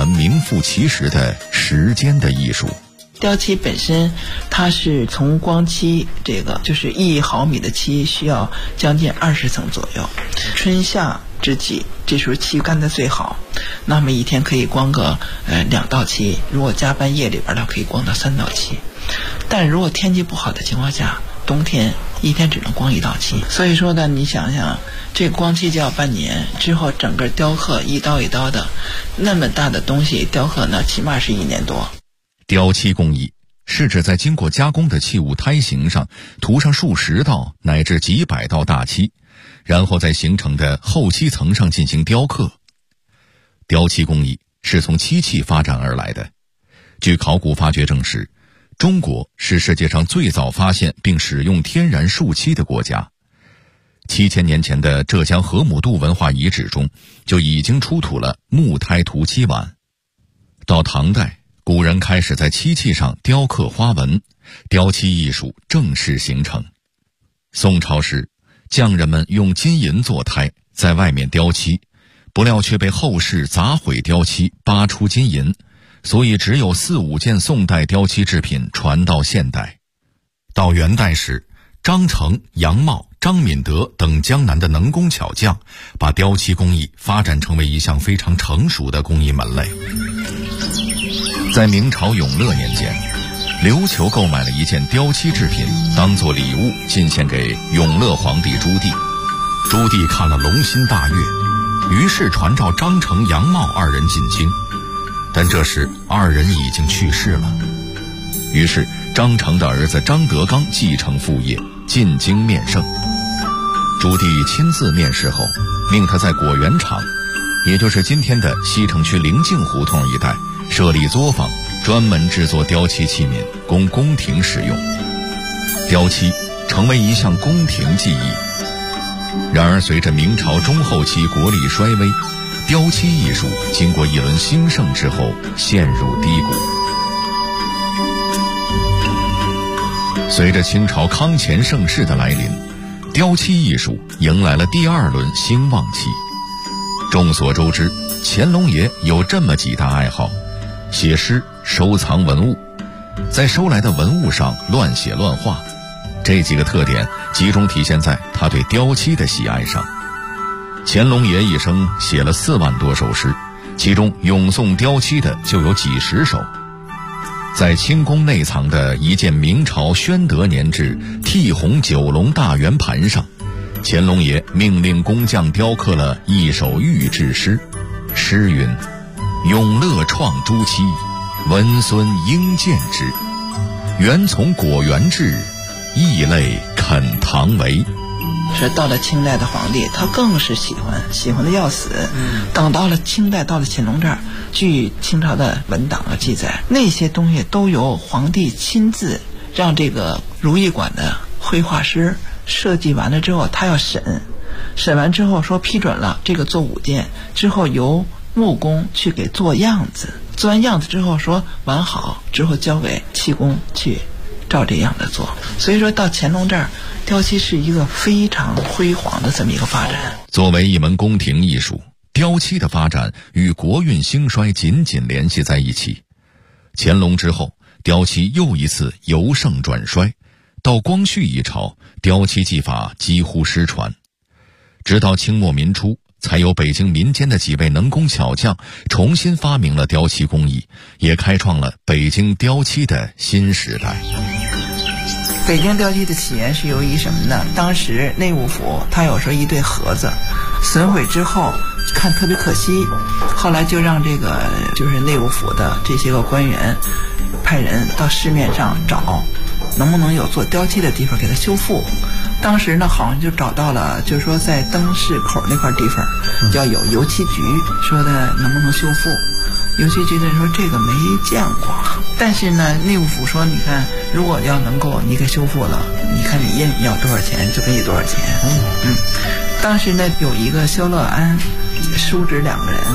名副其实的时间的艺术。 雕漆本身它是从光漆，这个就是1毫米的漆需要将近20层左右，春夏之际这时候漆干得最好，那么一天可以光个2道漆，如果加班夜里边呢可以光到3道漆，但如果天气不好的情况下，冬天一天只能光1道漆。所以说呢，你想想这光漆就要半年，之后整个雕刻一刀一刀的那么大的东西雕刻呢，起码是1年多。 雕漆工艺是指在经过加工的器物胎形上涂上数十道乃至几百道大漆，然后在形成的后漆层上进行雕刻。雕漆工艺是从漆器发展而来的。据考古发掘证实，中国是世界上最早发现并使用天然树漆的国家。7000年前的浙江河姆渡文化遗址中就已经出土了木胎涂漆碗。到唐代，古人开始在漆器上雕刻花纹，雕漆艺术正式形成。宋朝时，匠人们用金银做胎，在外面雕漆，不料却被后世砸毁雕漆，扒出金银，所以只有4、5件宋代雕漆制品传到现代。到元代时，张成、杨茂、张敏德等江南的能工巧匠把雕漆工艺发展成为一项非常成熟的工艺门类。在明朝永乐年间，琉球购买了一件雕漆制品，当作礼物进献给永乐皇帝朱棣。朱棣看了龙心大悦，于是传召张成、杨茂2人进京，但这时2人已经去世了。于是张成的儿子张德刚继承父业，进京面圣。朱棣亲自面试后，命他在果园厂，也就是今天的西城区灵境胡同一带设立作坊，专门制作雕漆器皿，供宫廷使用。雕漆成为一项宫廷技艺。然而随着明朝中后期国力衰微，雕漆艺术经过一轮兴盛之后陷入低谷。随着清朝康乾盛世的来临，雕漆艺术迎来了第2轮兴旺期。众所周知，乾隆爷有这么几大爱好：写诗、收藏文物，在收来的文物上乱写乱画，这几个特点集中体现在他对雕漆的喜爱上。乾隆爷一生写了4万多首诗，其中咏颂雕漆的就有几十首。在清宫内藏的一件明朝宣德年制剔红9龙大圆盘上，乾隆爷命令工匠雕刻了一首御制诗，诗云：永乐创朱漆，文孙应见之。原从果园制，异类肯堂为。 是到了清代的皇帝，他更是喜欢的要死。等到了清代，到了乾隆这儿，据清朝的文档的记载，那些东西都由皇帝亲自让这个如意馆的绘画师设计完了之后，他要审完之后说批准了，这个做5件之后，由木工去给做样子，做完样子之后说完好之后，交给漆工去照这样的做。所以说到乾隆这儿，雕漆是一个非常辉煌的这么一个发展。 作为一门宫廷艺术，雕漆的发展与国运兴衰紧紧联系在一起。乾隆之后，雕漆又一次由盛转衰，到光绪一朝，雕漆技法几乎失传。直到清末民初，才有北京民间的几位能工巧匠重新发明了雕漆工艺，也开创了北京雕漆的新时代。 北京雕漆的起源是由于什么呢？当时内务府他有时候一对盒子损毁之后看特别可惜，后来就让这个就是内务府的这些个官员派人到市面上找能不能有做雕漆的地方给它修复。当时呢好像就找到了，就是说在灯市口那块地方要有油漆局，说的能不能修复。油漆局的人说这个没见过，但是呢内务府说你看如果要能够你给修复了，你看你印要多少钱就给你多少钱。当时呢有一个萧乐安、舒轾2个人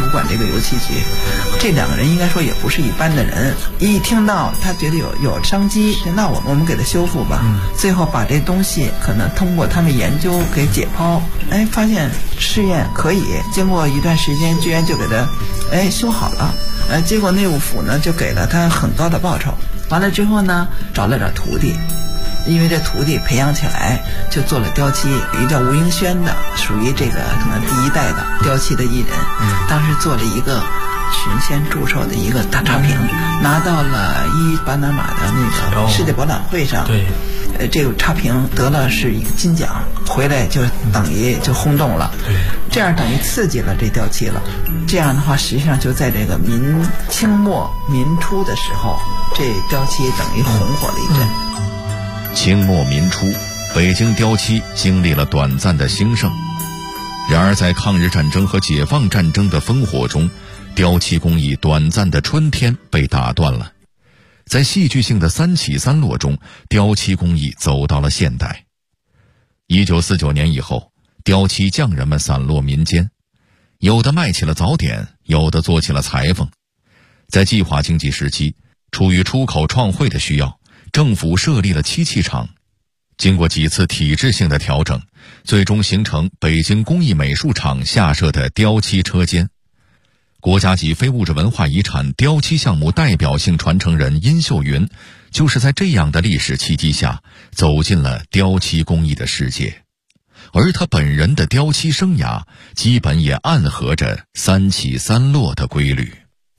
主管这个油漆局。这2个人应该说也不是一般的人，一听到他觉得有商机，那我们给他修复吧。最后把这东西可能通过他们研究给解剖，发现试验可以，经过一段时间居然就给他修好了。结果内务府呢就给了他很高的报酬。完了之后呢，找了点徒弟，因为这徒弟培养起来就做了雕漆，有一个叫吴英轩的，属于这个可能第1代的雕漆的艺人，当时做了一个群仙祝寿的一个大插屏，拿到了巴拿马的那个世界博览会上。对，这个插屏得了是一个金奖，回来就等于就轰动了。对，这样等于刺激了这雕漆了。这样的话，实际上就在这个清末民初的时候，这雕漆等于红火了一阵。 清末民初，北京雕漆经历了短暂的兴盛。然而在抗日战争和解放战争的烽火中，雕漆工艺短暂的春天被打断了。在戏剧性的3起3落中，雕漆工艺走到了现代。1949年以后，雕漆匠人们散落民间，有的卖起了早点，有的做起了裁缝。在计划经济时期，出于出口创汇的需要，政府设立了漆器厂。经过几次体制性的调整，最终形成北京工艺美术厂下设的雕漆车间。国家级非物质文化遗产雕漆项目代表性传承人殷秀云，就是在这样的历史契机下走进了雕漆工艺的世界，而他本人的雕漆生涯基本也暗合着3起3落的规律。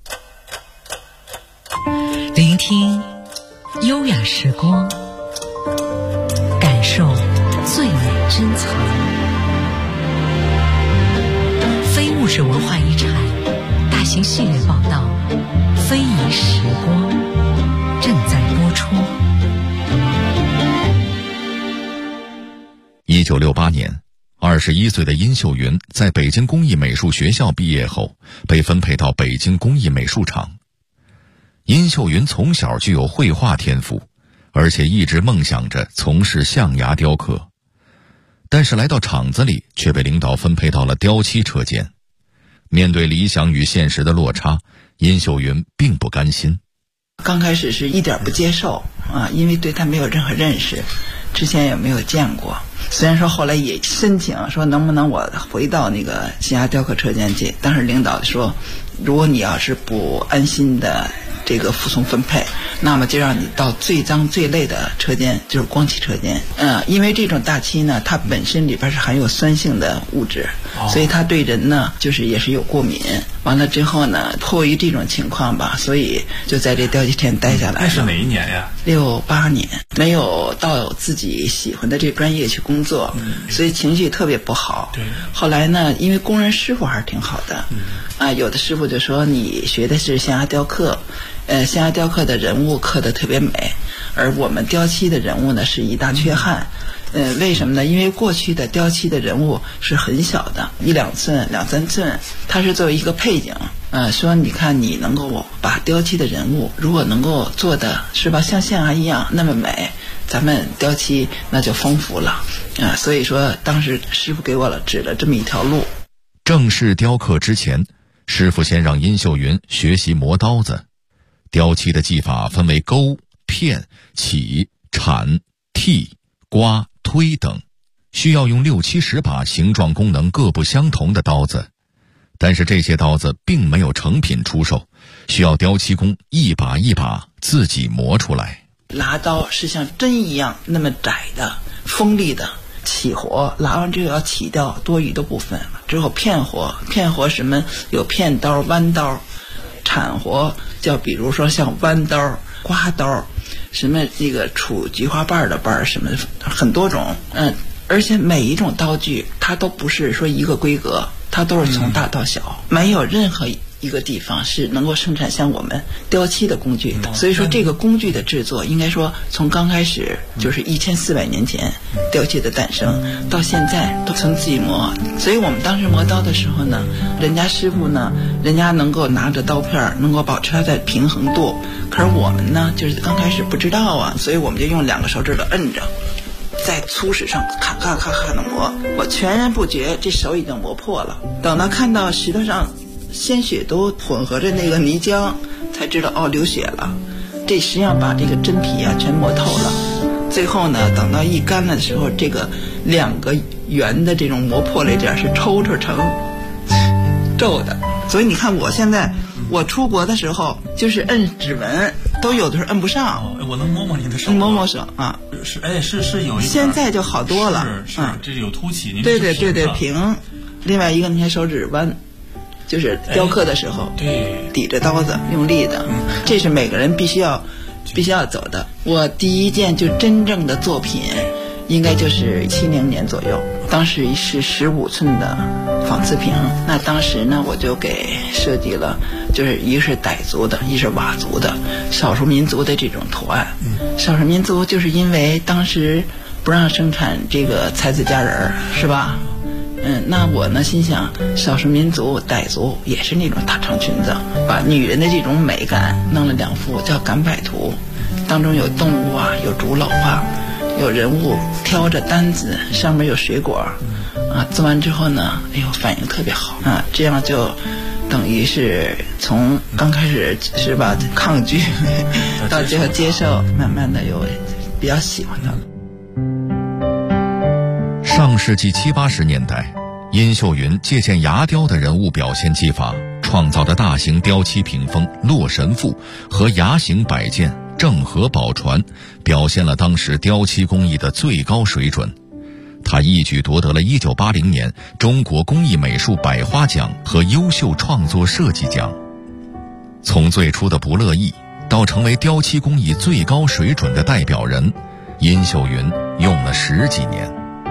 聆听优雅时光，感受最美珍藏。非物质文化遗产大型系列报道《非遗时光》正在播出。 1968年，21岁的殷秀云在北京工艺美术学校毕业后，被分配到北京工艺美术厂。殷秀云从小具有绘画天赋，而且一直梦想着从事象牙雕刻，但是来到厂子里却被领导分配到了雕漆车间。面对理想与现实的落差，殷秀云并不甘心。 刚开始是一点不接受因为对他没有任何认识，之前也没有见过。虽然说后来也申请说能不能我回到那个象牙雕刻车间去，当时领导说，如果你要是不安心的这个服从分配，那么就让你到最脏最累的车间，就是光漆车间。因为这种大漆呢，它本身里边是含有酸性的物质，所以它对人呢就是也是有过敏。完了之后呢，迫于这种情况吧，所以就在这雕漆店待下来了。 那是哪一年呀 ？68年，没有到自己喜欢的这专业去工作，所以情绪特别不好。对。后来呢，因为工人师傅还是挺好的，有的师傅就说你学的是象牙雕刻，象牙雕刻的人物刻得特别美，而我们雕漆的人物呢是一大缺憾。为什么呢？因为过去的雕漆的人物是很小的，1-2寸、2-3寸，它是作为一个配景。说你看你能够把雕漆的人物如果能够做的是吧像象牙一样那么美，咱们雕漆那就丰富了所以说当时师傅给我指了这么一条路。 正式雕刻之前，师傅先让殷秀云学习磨刀子。雕漆的技法分为勾、片、起、铲、剔、刮、推等，需要用6-7-10把形状功能各不相同的刀子。但是这些刀子并没有成品出售，需要雕漆工一把一把自己磨出来。 拉刀是像针一样那么窄的锋利的，起活拉完之后要起掉多余的部分，之后片活什么有片刀、弯刀，铲活叫比如说像弯刀、刮刀，什么那个杵菊花瓣的瓣什么很多种，而且每一种刀具它都不是说一个规格，它都是从大到小，没有任何一个地方是能够生产像我们雕漆的工具的。所以说这个工具的制作应该说从刚开始就是1400年前雕漆的诞生到现在都从自己磨。所以我们当时磨刀的时候呢，人家师傅呢，人家能够拿着刀片能够保持它的平衡度，可是我们呢就是刚开始不知道所以我们就用2个手指头摁着，在粗石上咔咔咔咔的磨，我全然不觉这手已经磨破了。等到看到石头上鲜血都混合着那个泥浆，才知道哦流血了。这实际上把这个真皮啊全磨透了。最后呢，等到一干了的时候，这个2个圆的这种磨破了点是抽成皱的。所以你看我现在我出国的时候就是摁指纹都有的时候摁不上。 我能摸摸您的手？ 摸摸手啊。 是有一点。 现在就好多了。 是，这有凸起。您对平。另外一个，你看手指弯，就是雕刻的时候， 对， 抵着刀子用力的，这是每个人必须要走的。我第一件就真正的作品，应该就是70年左右，当时是15寸的仿瓷瓶。那当时呢，我就给设计了，就是一个是傣族的，一是佤族的少数民族的这种图案。少数民族就是因为当时不让生产这个才子佳人，是吧？那我呢心想，少数民族傣族也是那种大长裙子，把女人的这种美感弄了2幅叫赶摆图，当中有动物啊，有竹篓啊，有人物挑着担子，上面有水果啊。做完之后呢，反应特别好啊，这样就等于是从刚开始是吧抗拒到最后接受，慢慢的又比较喜欢它了。 上世纪70、80年代，殷秀云借鉴牙雕的人物表现技法，创造的大型雕漆屏风《洛神赋》和牙形摆件《郑和宝船》，表现了当时雕漆工艺的最高水准。他一举夺得了1980年中国工艺美术百花奖和优秀创作设计奖。从最初的不乐意，到成为雕漆工艺最高水准的代表人，殷秀云用了10几年。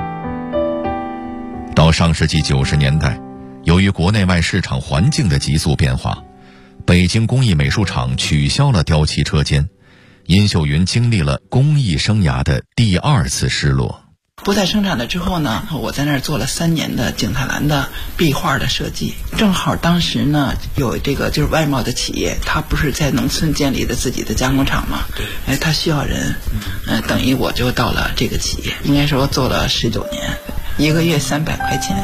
到上世纪90年代，由于国内外市场环境的急速变化，北京工艺美术厂取消了雕漆车间，殷秀云经历了工艺生涯的第2次失落。 不再生产了之后呢，我在那儿做了3年的景泰蓝的壁画的设计。正好当时呢，有这个就是外贸的企业，他不是在农村建立的自己的加工厂嘛？对。他需要人，等于我就到了这个企业，应该说做了19年，1个月300块钱。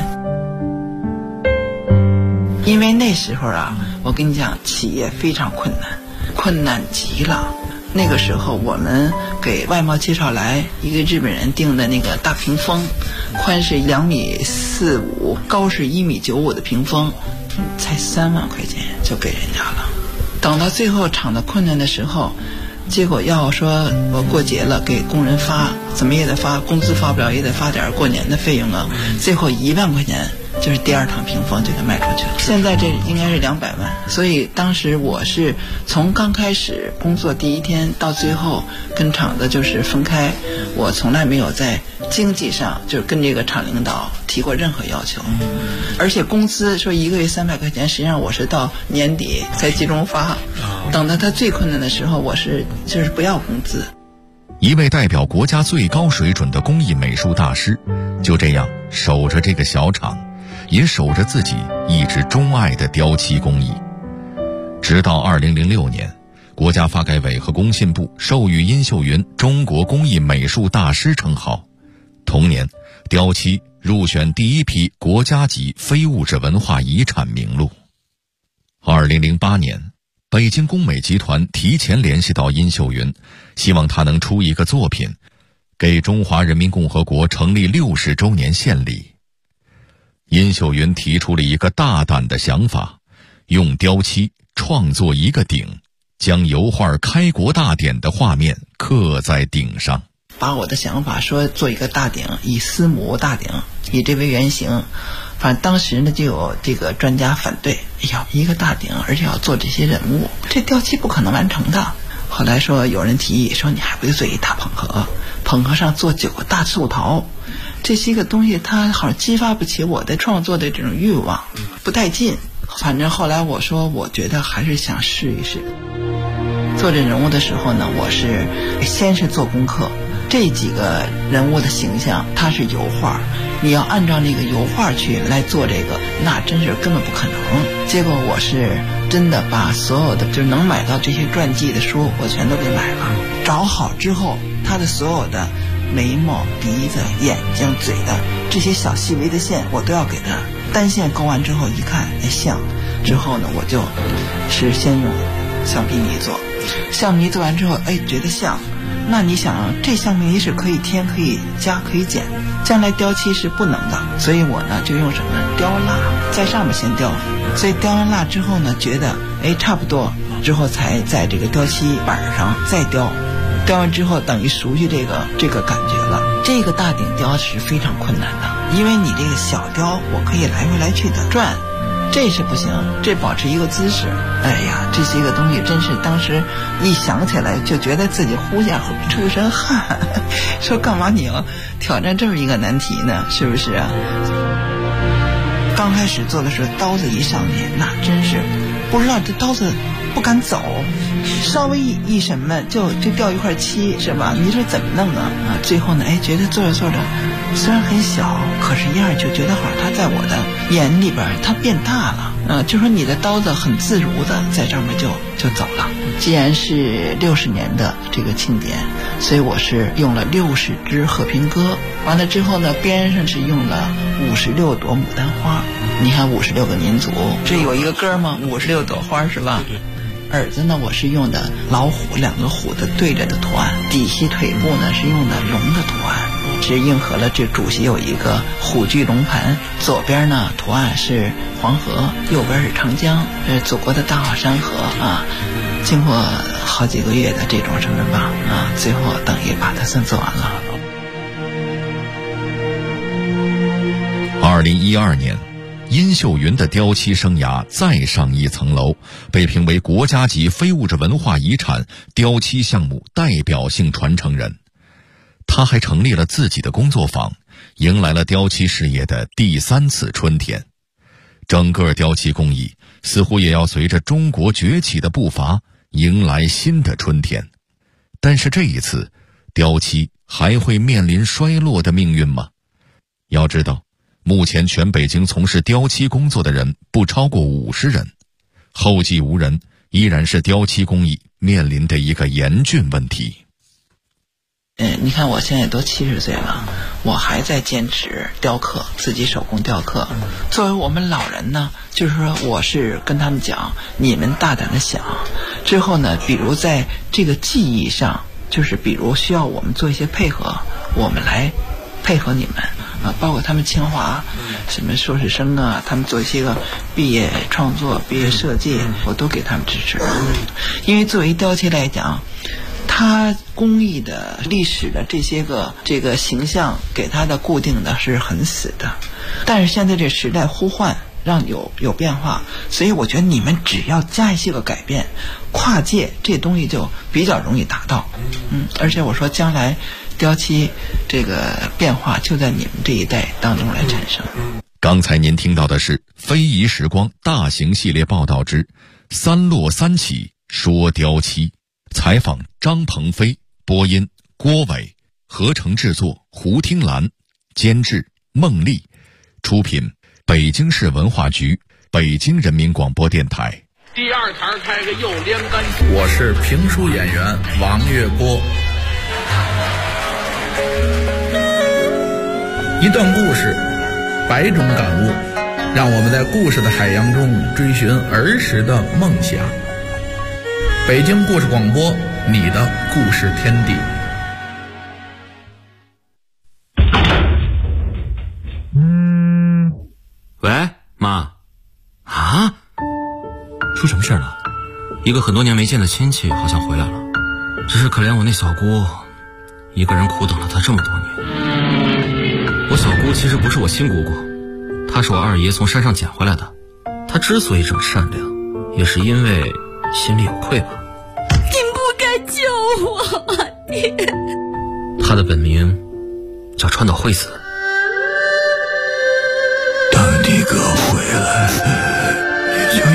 因为那时候啊，我跟你讲，企业非常困难极了。那个时候我们给外贸介绍来一个日本人订的那个大屏风，宽是2.45米，高是1.95米的屏风，才3万块钱就给人家了。等到最后厂子困难的时候，结果要说我过节了给工人发，怎么也得发，工资发不了也得发点过年的费用啊。最后1万块钱就是第2套屏风就给卖出去了。现在这应该是200万。所以当时我是从刚开始工作第1天到最后跟厂子就是分开，我从来没有在经济上就是跟这个厂领导提过任何要求。而且工资说1个月300块钱，实际上我是到年底才集中发。等到他最困难的时候，我是就是不要工资。 一位代表国家最高水准的工艺美术大师，就这样守着这个小厂，也守着自己一直钟爱的雕漆工艺。直到2006年，国家发改委和工信部授予殷秀云中国工艺美术大师称号。同年，雕漆入选第1批国家级非物质文化遗产名录。2008年，北京工美集团提前联系到殷秀云，希望她能出一个作品，给中华人民共和国成立60周年献礼。殷秀云提出了一个大胆的想法，用雕漆创作一个鼎，将油画开国大典的画面刻在鼎上。 把我的想法说做一个大鼎，以司母大鼎以这为原型。反正当时呢就有这个专家反对，一个大鼎而且要做这些人物，这雕漆不可能完成的。后来说有人提议说，你还不如做一大捧盒，捧盒上做9个大寿桃，这些个东西它好像激发不起我的创作的这种欲望，不带劲。反正后来我说我觉得还是想试一试。做这人物的时候呢，我是先是做功课，这几个人物的形象它是油画，你要按照那个油画去来做这个，那真是根本不可能。结果我是真的把所有的就是能买到这些传记的书我全都给买了，找好之后他的所有的眉毛、鼻子、眼睛、嘴的这些小细微的线我都要给他单线勾完之后一看，哎像，之后呢我就是先用橡皮泥做，橡皮泥做完之后，哎觉得像，那你想这橡皮泥是可以添、可以加、可以减，将来雕漆是不能的，所以我呢就用什么雕蜡，在上面先雕，所以雕完蜡之后呢，觉得哎差不多，之后才在这个雕漆板上再雕。雕完之后等于熟悉这个感觉了。这个大顶雕是非常困难的，因为你这个小雕我可以来回来去的转，这是不行，这保持一个姿势。哎呀，这些个东西真是当时一想起来就觉得自己呼下出一身汗，说干嘛你要挑战这么一个难题呢？是不是啊？刚开始做的时候，刀子一上去，那真是不知道这刀子不敢走，稍微一什么就掉一块漆，是吧？你说怎么弄啊？最后呢，哎，觉得做着做着，虽然很小，可是一下就觉得好像它在我的眼里边它变大了，就说你的刀子很自如的在上面就走了。既然是60年的这个庆典，所以我是用了60支和平鸽，完了之后呢，边上是用了56朵牡丹花。你看56个民族，这有一个歌吗？56朵花是吧？耳子呢，我是用的老虎2个虎的对着的图案，底细腿部呢是用的龙的图案，是应和了这主席有一个虎踞龙盘，左边呢图案是黄河，右边是长江，祖国的大好山河啊。经过好几个月的这种什么吧啊，最后等于把它算做完了。 2012年，殷秀云的雕漆生涯再上一层楼，被评为国家级非物质文化遗产雕漆项目代表性传承人。他还成立了自己的工作坊，迎来了雕漆事业的第3次春天。整个雕漆工艺似乎也要随着中国崛起的步伐迎来新的春天。但是这一次，雕漆还会面临衰落的命运吗？要知道，目前全北京从事雕漆工作的人不超过50人，后继无人依然是雕漆工艺面临的一个严峻问题。 你看我现在都70岁了，我还在坚持雕刻，自己手工雕刻。作为我们老人呢，就是说我是跟他们讲，你们大胆的想，之后呢，比如在这个技艺上，就是比如需要我们做一些配合，我们来配合你们啊，包括他们清华什么硕士生啊，他们做一些个毕业创作、毕业设计，我都给他们支持。因为作为雕漆来讲，它工艺的历史的这个形象给它的固定的是很死的，但是现在这时代呼唤，让有变化，所以我觉得你们只要加一些个改变，跨界这东西就比较容易达到。而且我说将来雕漆这个变化就在你们这一代当中来产生。 刚才您听到的是《非遗时光》大型系列报道之3落3起说雕漆，采访张鹏飞，播音郭伟，合成制作胡听兰，监制孟丽，出品北京市文化局，北京人民广播电台。 第2堂开个又连杆。我是评书演员王月波。一段故事，100种感悟，让我们在故事的海洋中追寻儿时的梦想。北京故事广播，你的故事天地。 喂，妈。啊？出什么事了？一个很多年没见的亲戚好像回来了，只是可怜我那小姑，一个人苦等了她这么多年。我小姑其实不是我亲姑姑，她是我二爷从山上捡回来的。她之所以这么善良，也是因为心里有愧吧。 你不该救我，你。 她的本名叫川岛惠子。 等你哥回来，你就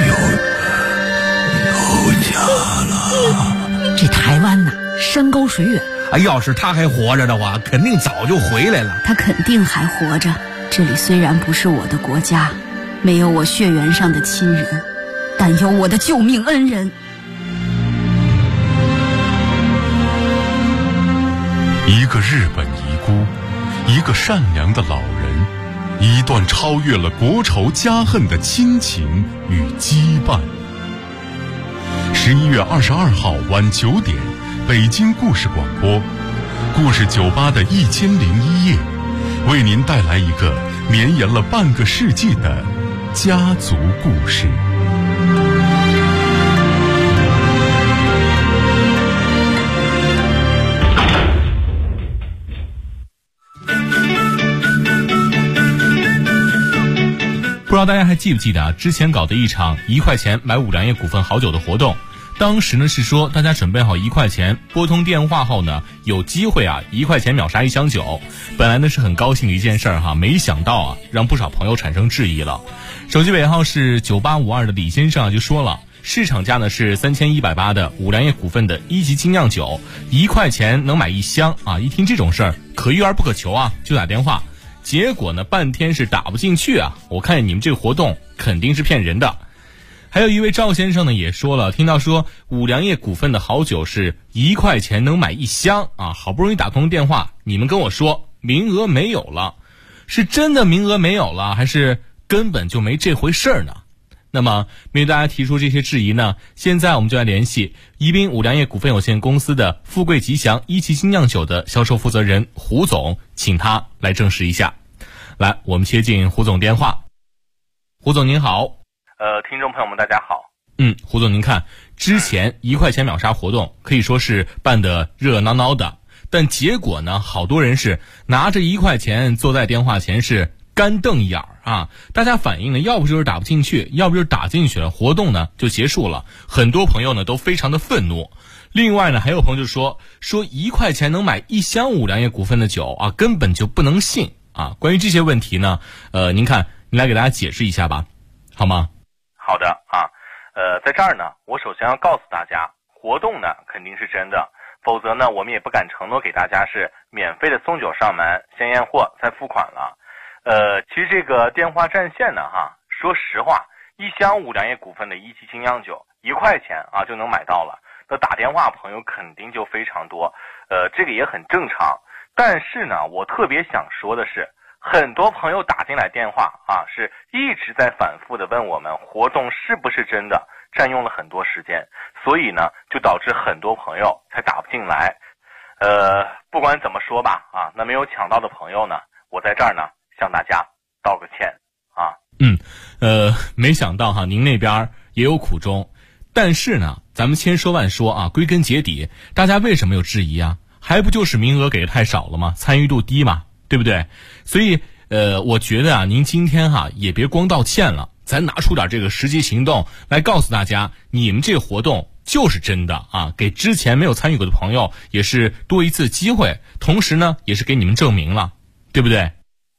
有家了。 这台湾呐，山高水远。 要是他还活着的话，肯定早就回来了。 他肯定还活着。这里虽然不是我的国家，没有我血缘上的亲人，但有我的救命恩人。 一个日本遗孤，一个善良的老人， 一段超越了国仇家恨的亲情与羁绊。11月22号晚9点，北京故事广播，故事酒吧的1001夜，为您带来一个绵延了半个世纪的家族故事。 不知道大家还记不记得啊？之前搞的一场1块钱买五粮液股份好酒的活动，当时呢是说大家准备好1块钱，拨通电话后呢，有机会啊1块钱秒杀1箱酒。本来呢是很高兴的一件事儿哈，没想到啊让不少朋友产生质疑了。手机尾号是9852的李先生啊就说了，市场价呢是3180的五粮液股份的1级精酿酒，1块钱能买1箱啊！一听这种事儿，可遇而不可求啊，就打电话。结果呢，半天是打不进去啊！我看你们这个活动肯定是骗人的。还有一位赵先生呢也说了，听到说五粮液股份的好酒是1块钱能买1箱啊，好不容易打通电话，你们跟我说名额没有了，是真的名额没有了，还是根本就没这回事儿呢？那么面对大家提出这些质疑呢，现在我们就来联系宜宾五粮液股份有限公司的富贵吉祥1级精酿酒的销售负责人胡总，请他来证实一下。来，我们接进胡总电话。胡总您好。 听众朋友们大家好。 胡总您看，之前1块钱秒杀活动可以说是办得热闹闹的，但结果呢，好多人是拿着1块钱坐在电话前是干瞪眼儿啊！大家反映呢，要不就是打不进去，要不就是打进去了，活动呢就结束了。很多朋友呢都非常的愤怒。另外呢，还有朋友就说1块钱能买1箱五粮液股份的酒啊，根本就不能信啊！关于这些问题呢，您来给大家解释一下吧，好吗？ 好的啊，在这儿呢，我首先要告诉大家，活动呢肯定是真的，否则呢，我们也不敢承诺给大家是免费的送酒上门，先验货再付款了。其实这个电话占线呢说实话，1箱五粮液股份的1级精酿酒1块钱啊就能买到了，那打电话朋友肯定就非常多，这个也很正常。但是呢，我特别想说的是，很多朋友打进来电话啊，是一直在反复的问我们活动是不是真的，占用了很多时间，所以呢，就导致很多朋友才打不进来。不管怎么说吧啊，那没有抢到的朋友呢，我在这儿呢向大家道个歉啊。 没想到哈，您那边也有苦衷，但是呢，咱们千说万说啊，归根结底，大家为什么有质疑啊？还不就是名额给的太少了吗？参与度低嘛，对不对？所以我觉得啊，您今天也别光道歉了，咱拿出点这个实际行动来告诉大家，你们这个活动就是真的啊，给之前没有参与过的朋友也是多一次机会，同时呢，也是给你们证明了，对不对？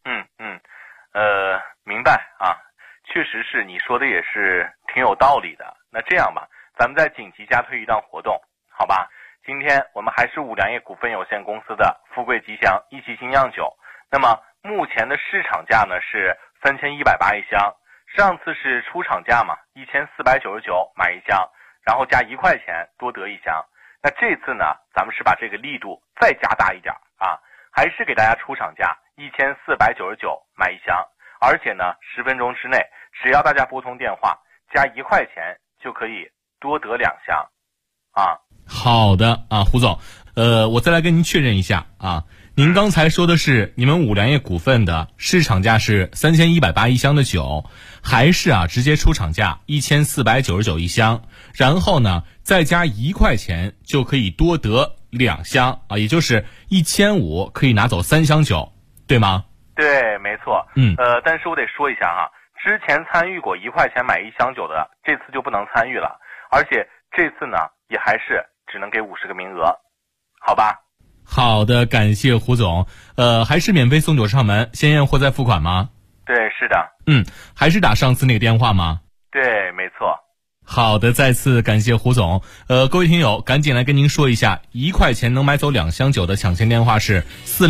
明白啊，确实是你说的也是挺有道理的。那这样吧，咱们再紧急加推一档活动，好吧？今天我们还是五粮液股份有限公司的富贵吉祥1级精酿酒，那么目前的市场价呢是3180一箱，上次是出厂价嘛，1499买1箱，然后加1块钱多得1箱。那这次呢，咱们是把这个力度再加大一点啊，还是给大家出厂价1499买1箱，而且呢10分钟之内，只要大家拨通电话加1块钱就可以多得2箱啊。 好的啊，胡总，我再来跟您确认一下啊，您刚才说的是你们五粮液股份的市场价是3180一箱的酒，还是直接出厂价1499一箱，然后呢再加1块钱就可以多得2箱啊，也就是1500可以拿走3箱酒，对吗？ 对，没错。但是我得说一下之前参与过1块钱买1箱酒的，这次就不能参与了，而且这次呢也还是只能给50个名额，好吧？ 好的，感谢胡总。还是免费送酒上门，先验货再付款吗？ 对，是的。 还是打上次那个电话吗？ 对，没错。 好的，再次感谢胡总。各位听友，赶紧来跟您说一下，1块钱能买走2箱酒的抢先电话是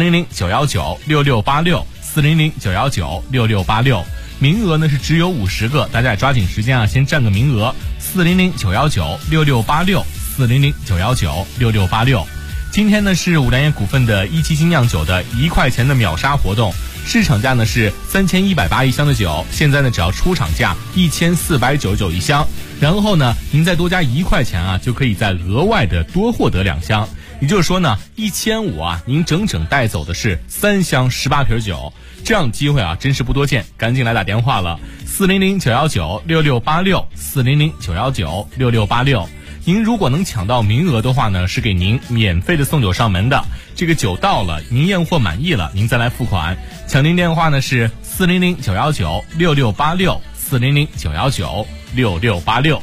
400-919-6686，400-919-6686。名额呢是只有50个，大家也抓紧时间先占个名额。400-919-6686，400-919-6686。 今天呢是五粮液股份的一期精酿酒的1块钱的秒杀活动，市场价呢是3180一箱的酒，现在呢只要出厂价1499一箱，然后呢您再多加1块钱啊，就可以再额外的多获得2箱。也就是说呢，1500啊，您整整带走的是3箱18瓶酒，这样的机会啊真是不多见，赶紧来打电话了，400-919-6686，400-919-6686。您如果能抢到名额的话呢，是给您免费的送酒上门的。这个酒到了，您验货满意了，您再来付款。抢订电话呢是400-919-6686，400-919-6686。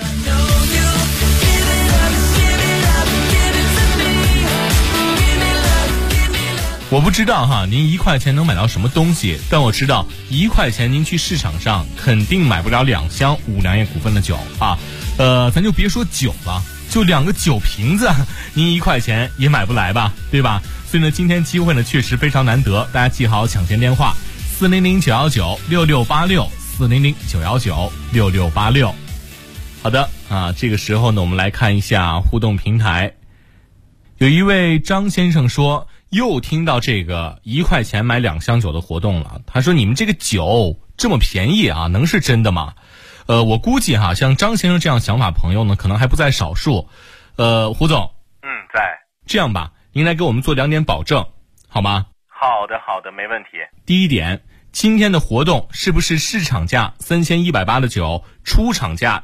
我不知道哈，您1块钱能买到什么东西，但我知道1块钱您去市场上肯定买不了2箱五粮液股份的酒啊。咱就别说酒了，就2个酒瓶子，您1块钱也买不来吧，对吧？所以呢，今天机会呢确实非常难得，大家记好抢先电话：400-919-6686，400-919-6686。好的啊，这个时候呢，我们来看一下互动平台。有一位张先生说，又听到这个1块钱买2箱酒的活动了。他说：“你们这个酒这么便宜啊，能是真的吗？”我估计哈，像张先生这样想法朋友呢，可能还不在少数。胡总， 在。 这样吧，您来给我们做2点保证，好吗？ 好的，没问题。 第一点，今天的活动是不是市场价3180的酒，出厂价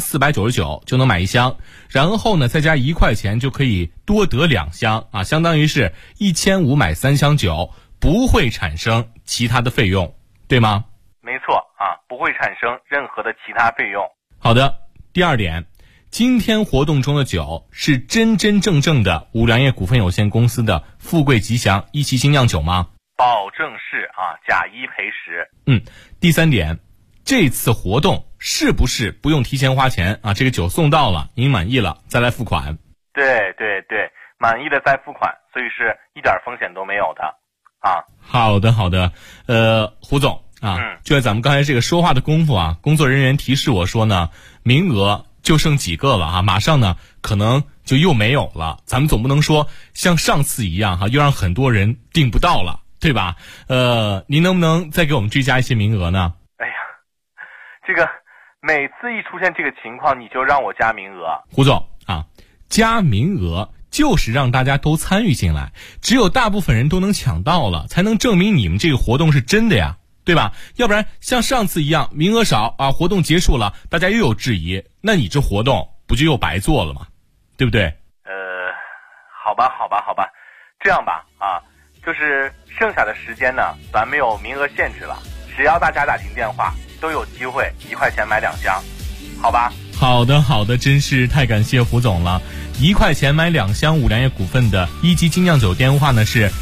1499就能买1箱，然后呢再加1块钱就可以多得2箱啊，相当于是1500买3箱酒，不会产生其他的费用，对吗？ 没错啊，不会产生任何的其他费用。 好的，第二点，今天活动中的酒是真真正正的五粮液股份有限公司的富贵吉祥1期精酿酒吗？ 保证是啊，假一赔10。 第三点，这次活动是不是不用提前花钱啊？这个酒送到了，您满意了再来付款。 对，满意的再付款，所以是一点风险都没有的啊。 好的，胡总啊，就在咱们刚才这个说话的功夫啊，工作人员提示我说呢，名额就剩几个了啊，马上呢可能就又没有了。咱们总不能说像上次一样哈，又让很多人订不到了，对吧？您能不能再给我们追加一些名额呢？ 哎呀，这个每次一出现这个情况，你就让我加名额。 胡总啊，加名额就是让大家都参与进来，只有大部分人都能抢到了，才能证明你们这个活动是真的呀，对吧？要不然像上次一样名额少啊，活动结束了大家又有质疑，那你这活动不就又白做了吗？对不对？ 好吧，这样吧啊，就是剩下的时间呢，咱没有名额限制了，只要大家打进电话都有机会1块钱买2箱，好吧？ 好的，真是太感谢胡总了。1块钱买2箱五粮液股份的1期精酿酒电话呢是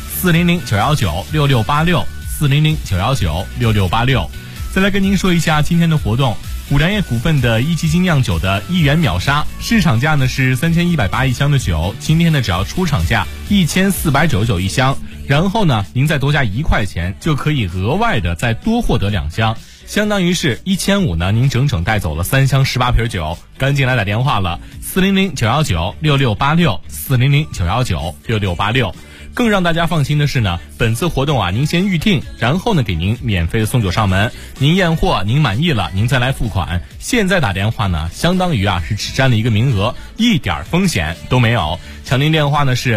400-919-6686，400-919-6686。再来跟您说一下今天的活动，五粮液股份的1期精酿酒的1元秒杀，市场价呢是3180一箱的酒，今天呢只要出厂价1499一箱，然后呢您再多加1块钱就可以额外的再多获得2箱，相当于是1500呢，您整整带走了3箱18瓶酒，赶紧来打电话了，400-919-6686，400-919-6686。更让大家放心的是呢，本次活动啊，您先预定，然后呢给您免费的送酒上门，您验货您满意了，您再来付款。现在打电话呢，相当于啊是只占了1个名额，一点风险都没有。抢订电话呢是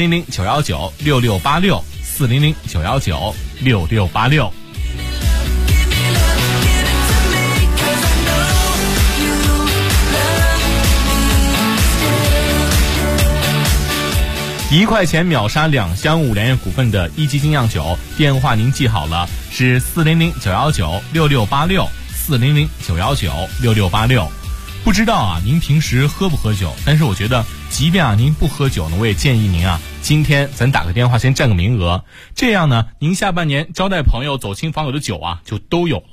400-919-6686，400-919-6686。1块钱秒杀2箱五粮液股份的1期精酿酒，电话您记好了，是400-919-6686，400-919-6686。不知道啊，您平时喝不喝酒？但是我觉得，即便啊您不喝酒呢，我也建议您啊，今天咱打个电话先占个名额，这样呢，您下半年招待朋友、走亲访友的酒啊，就都有了。